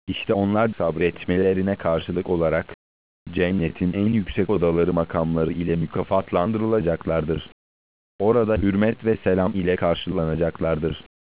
İşte onlar sabretmelerine karşılık olarak, cennetin en yüksek odaları makamları ile mükafatlandırılacaklardır. Orada hürmet ve selam ile karşılanacaklardır.